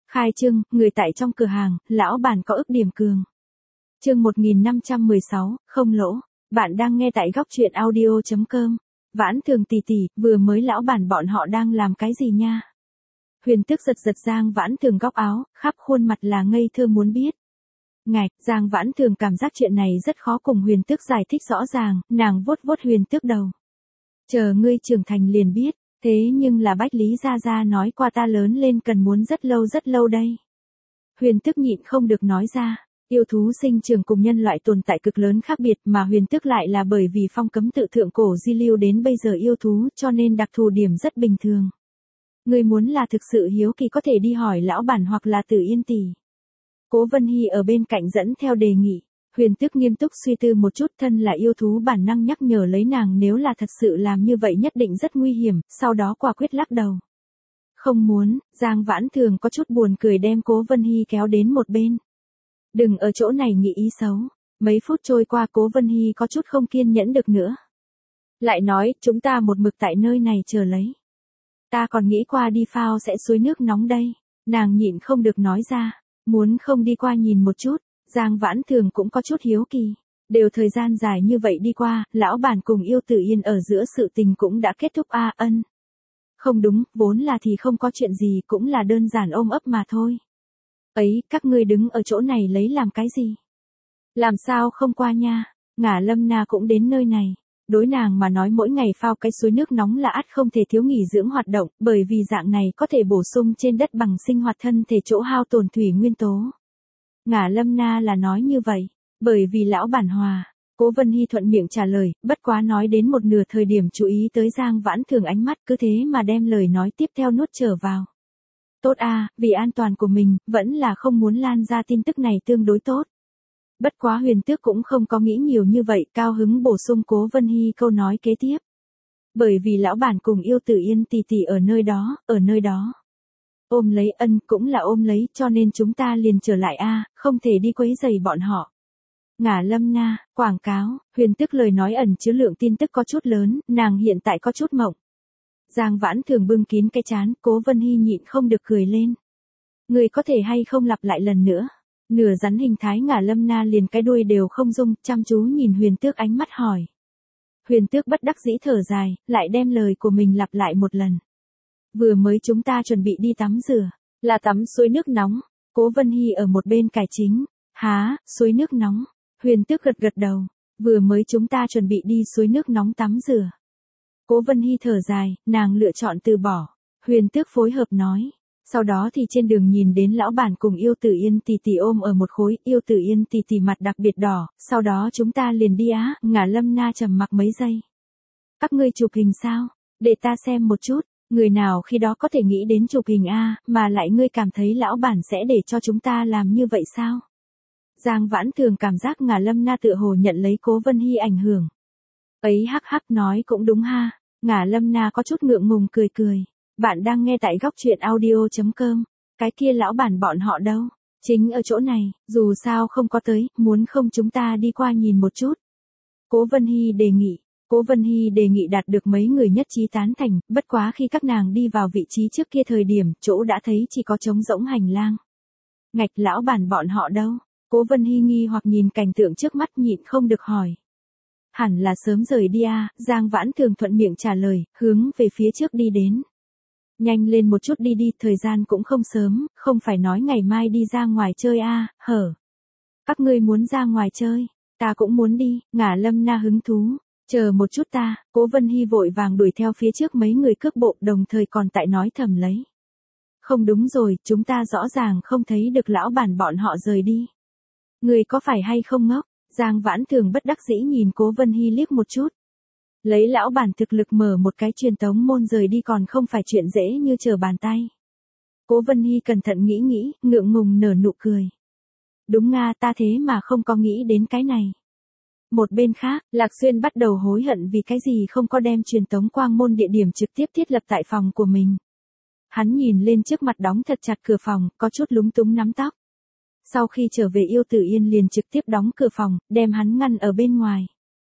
Khai trương, người tại trong cửa hàng, lão bản có ức điểm cường. Chương 1516, không lỗ. Bạn đang nghe tại góc truyện audio.com. Vãn Thường tỷ tỷ, vừa mới lão bản bọn họ đang làm cái gì nha? Huyền Tức giật giật Giang Vãn Thường góc áo, khắp khuôn mặt là ngây thơ muốn biết. Ngạch, Giang Vãn Thường cảm giác chuyện này rất khó cùng Huyền Tức giải thích rõ ràng, nàng vuốt vuốt Huyền Tức đầu. Chờ ngươi trưởng thành liền biết, thế nhưng là Bách Lý Gia Gia nói qua ta lớn lên cần muốn rất lâu đây. Huyền Tức nhịn không được nói ra. Yêu thú sinh trưởng cùng nhân loại tồn tại cực lớn khác biệt mà Huyền Tức lại là bởi vì phong cấm tự thượng cổ di lưu đến bây giờ yêu thú cho nên đặc thù điểm rất bình thường. Người muốn là thực sự hiếu kỳ có thể đi hỏi lão bản hoặc là Tử Yên tỷ. Cố Vân Hy ở bên cạnh dẫn theo đề nghị. Huyền Tức nghiêm túc suy tư một chút, thân là yêu thú bản năng nhắc nhở lấy nàng nếu là thật sự làm như vậy nhất định rất nguy hiểm, sau đó quả quyết lắc đầu. Không muốn, Giang Vãn Thường có chút buồn cười đem Cố Vân Hy kéo đến một bên. Đừng ở chỗ này nghĩ ý xấu. Mấy phút trôi qua Cố Vân Hy có chút không kiên nhẫn được nữa. Lại nói, chúng ta một mực tại nơi này chờ lấy. Ta còn nghĩ qua đi phao sẽ suối nước nóng đây. Nàng nhịn không được nói ra. Muốn không đi qua nhìn một chút. Giang Vãn Thường cũng có chút hiếu kỳ. Đều thời gian dài như vậy đi qua, lão bản cùng Yêu Tử Yên ở giữa sự tình cũng đã kết thúc ân. Không đúng, vốn là thì không có chuyện gì, cũng là đơn giản ôm ấp mà thôi. Ấy, các ngươi đứng ở chỗ này lấy làm cái gì? Làm sao không qua nha? Ngả Lâm Na cũng đến nơi này. Đối nàng mà nói mỗi ngày phao cái suối nước nóng là ắt không thể thiếu nghỉ dưỡng hoạt động, bởi vì dạng này có thể bổ sung trên đất bằng sinh hoạt thân thể chỗ hao tổn thủy nguyên tố. Ngả Lâm Na là nói như vậy, bởi vì lão bản hòa. Cố Vân Hy thuận miệng trả lời, bất quá nói đến một nửa thời điểm chú ý tới Giang Vãn Thường ánh mắt cứ thế mà đem lời nói tiếp theo nuốt trở vào. Tốt vì an toàn của mình, vẫn là không muốn lan ra tin tức này tương đối tốt. Bất quá Huyền Tước cũng không có nghĩ nhiều như vậy, cao hứng bổ sung Cố Vân Hy câu nói kế tiếp. Bởi vì lão bản cùng Yêu Tử Yên tỷ tỷ ở nơi đó. Ôm lấy cũng là ôm lấy cho nên chúng ta liền trở lại không thể đi quấy rầy bọn họ. Ngả Lâm Na, quảng cáo, Huyền Tước lời nói ẩn chứa lượng tin tức có chút lớn, nàng hiện tại có chút mộng. Giang Vãn Thường bưng kín cái trán, Cố Vân Hy nhịn không được cười lên. Người có thể hay không lặp lại lần nữa. Nửa rắn hình thái Ngả Lâm Na liền cái đuôi đều không rung, chăm chú nhìn Huyền Tước ánh mắt hỏi. Huyền Tước bất đắc dĩ thở dài, lại đem lời của mình lặp lại một lần. Vừa mới chúng ta chuẩn bị đi tắm rửa, là tắm suối nước nóng. Cố Vân Hy ở một bên cải chính. Há, suối nước nóng. Huyền Tước gật đầu. Vừa mới chúng ta chuẩn bị đi suối nước nóng tắm rửa. Cố Vân Hy thở dài, nàng lựa chọn từ bỏ. Huyền Tước phối hợp nói. Sau đó thì trên đường nhìn đến lão bản cùng Yêu Tử Yên tỷ tỷ ôm ở một khối, Yêu Tử Yên tỷ tỷ mặt đặc biệt đỏ, sau đó chúng ta liền đi Ngả Lâm Na trầm mặc mấy giây. Các ngươi chụp hình sao? Để ta xem một chút, người nào khi đó có thể nghĩ đến chụp hình mà lại ngươi cảm thấy lão bản sẽ để cho chúng ta làm như vậy sao? Giang Vãn Thường cảm giác Ngả Lâm Na tựa hồ nhận lấy Cố Vân Hy ảnh hưởng. Ấy hắc nói cũng đúng Ngả Lâm Na có chút ngượng ngùng cười. Bạn đang nghe tại góc truyện audio.com. Cái kia lão bản bọn họ đâu? Chính ở chỗ này, dù sao không có tới, muốn không chúng ta đi qua nhìn một chút. Cố Vân Hy đề nghị. Cố Vân Hy đề nghị đạt được mấy người nhất trí tán thành, bất quá khi các nàng đi vào vị trí trước kia thời điểm, chỗ đã thấy chỉ có trống rỗng hành lang. Ngạch lão bản bọn họ đâu? Cố Vân Hy nghi hoặc nhìn cảnh tượng trước mắt nhịn không được hỏi. Hẳn là sớm rời đi Giang Vãn Thường thuận miệng trả lời, hướng về phía trước đi đến. Nhanh lên một chút đi, thời gian cũng không sớm, không phải nói ngày mai đi ra ngoài chơi hở. Các ngươi muốn ra ngoài chơi, ta cũng muốn đi, Ngả Lâm Na hứng thú. Chờ một chút Cố Vân Hy vội vàng đuổi theo phía trước mấy người cước bộ đồng thời còn tại nói thầm lấy. Không đúng rồi, chúng ta rõ ràng không thấy được lão bản bọn họ rời đi. Người có phải hay không ngốc? Giang Vãn Thường bất đắc dĩ nhìn Cố Vân Hy liếc một chút. Lấy lão bản thực lực mở một cái truyền tống môn rời đi còn không phải chuyện dễ như trở bàn tay. Cố Vân Hy cẩn thận nghĩ, ngượng ngùng nở nụ cười. Đúng ta thế mà không có nghĩ đến cái này. Một bên khác, Lạc Xuyên bắt đầu hối hận vì cái gì không có đem truyền tống quang môn địa điểm trực tiếp thiết lập tại phòng của mình. Hắn nhìn lên trước mặt đóng thật chặt cửa phòng, có chút lúng túng nắm tóc. Sau khi trở về Yêu Tử Yên liền trực tiếp đóng cửa phòng, đem hắn ngăn ở bên ngoài.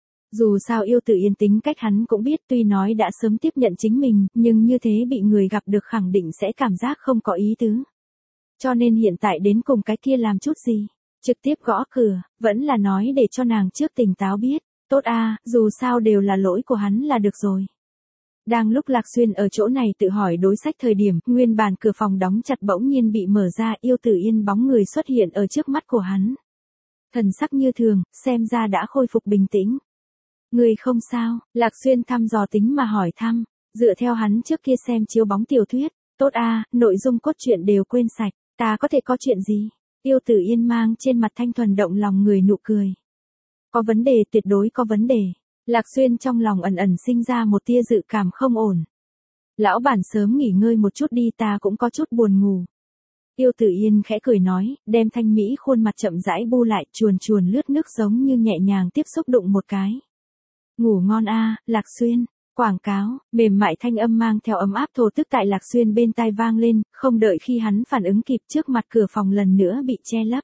Dù sao Yêu Tử Yên tính cách hắn cũng biết, tuy nói đã sớm tiếp nhận chính mình, nhưng như thế bị người gặp được khẳng định sẽ cảm giác không có ý tứ. Cho nên hiện tại đến cùng cái kia làm chút gì? Trực tiếp gõ cửa, vẫn là nói để cho nàng trước tỉnh táo biết. Tốt a, dù sao đều là lỗi của hắn là được rồi. Đang lúc Lạc Xuyên ở chỗ này tự hỏi đối sách thời điểm, nguyên bản cửa phòng đóng chặt bỗng nhiên bị mở ra, Yêu Tử Yên bóng người xuất hiện ở trước mắt của hắn. Thần sắc như thường, xem ra đã khôi phục bình tĩnh. Người không sao, Lạc Xuyên thăm dò tính mà hỏi thăm, dựa theo hắn trước kia xem chiếu bóng tiểu thuyết, tốt a, nội dung cốt truyện đều quên sạch, ta có thể có chuyện gì? Yêu Tử Yên mang trên mặt thanh thuần động lòng người nụ cười. Có vấn đề, tuyệt đối có vấn đề. Lạc Xuyên trong lòng ẩn ẩn sinh ra một tia dự cảm không ổn. Lão bản sớm nghỉ ngơi một chút đi, ta cũng có chút buồn ngủ. Yêu Tử Yên khẽ cười nói, đem thanh mỹ khuôn mặt chậm rãi bu lại, chuồn chuồn lướt nước giống như nhẹ nhàng tiếp xúc đụng một cái. Ngủ ngon a, Lạc Xuyên. Quảng cáo, mềm mại thanh âm mang theo ấm áp thổ tức tại Lạc Xuyên bên tai vang lên, không đợi khi hắn phản ứng kịp trước mặt cửa phòng lần nữa bị che lấp.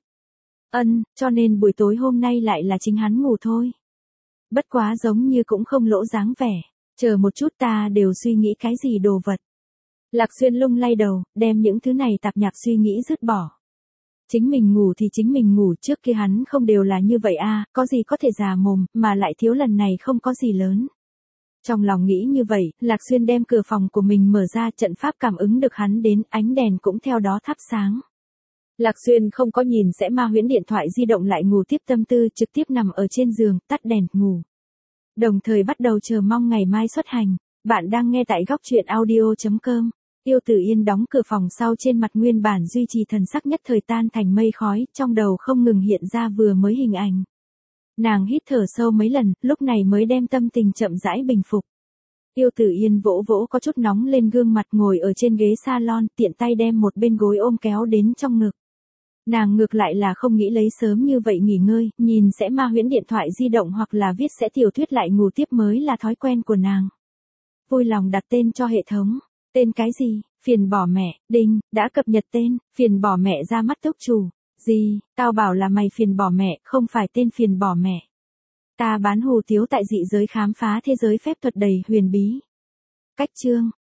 Cho nên buổi tối hôm nay lại là chính hắn ngủ thôi. Bất quá giống như cũng không lỗ dáng vẻ. Chờ một chút, ta đều suy nghĩ cái gì đồ vật. Lạc Xuyên lung lay đầu, đem những thứ này tạp nhạp suy nghĩ dứt bỏ. Chính mình ngủ thì chính mình ngủ, trước kia hắn không đều là như vậy a, có gì có thể già mồm, mà lại thiếu lần này không có gì lớn. Trong lòng nghĩ như vậy, Lạc Xuyên đem cửa phòng của mình mở ra, trận pháp cảm ứng được hắn đến, ánh đèn cũng theo đó thắp sáng. Lạc Xuyên không có nhìn sẽ ma huyễn điện thoại di động lại ngủ tiếp tâm tư, trực tiếp nằm ở trên giường, tắt đèn, ngủ. Đồng thời bắt đầu chờ mong ngày mai xuất hành. Bạn đang nghe tại góc truyện audio.com. Yêu Tử Yên đóng cửa phòng sau, trên mặt nguyên bản duy trì thần sắc nhất thời tan thành mây khói, trong đầu không ngừng hiện ra vừa mới hình ảnh. Nàng hít thở sâu mấy lần, lúc này mới đem tâm tình chậm rãi bình phục. Yêu Tử Yên vỗ vỗ có chút nóng lên gương mặt, ngồi ở trên ghế salon, tiện tay đem một bên gối ôm kéo đến trong ngực. Nàng ngược lại là không nghĩ lấy sớm như vậy nghỉ ngơi, nhìn sẽ ma huyễn điện thoại di động hoặc là viết sẽ tiểu thuyết lại ngủ tiếp mới là thói quen của nàng. Vui lòng đặt tên cho hệ thống. Tên cái gì? Phiền bỏ mẹ, đinh, đã cập nhật tên, phiền bỏ mẹ ra mắt túc chủ. Gì, tao bảo là mày phiền bỏ mẹ, không phải tên phiền bỏ mẹ. Ta bán hủ tiếu tại dị giới khám phá thế giới phép thuật đầy huyền bí. Cách chương.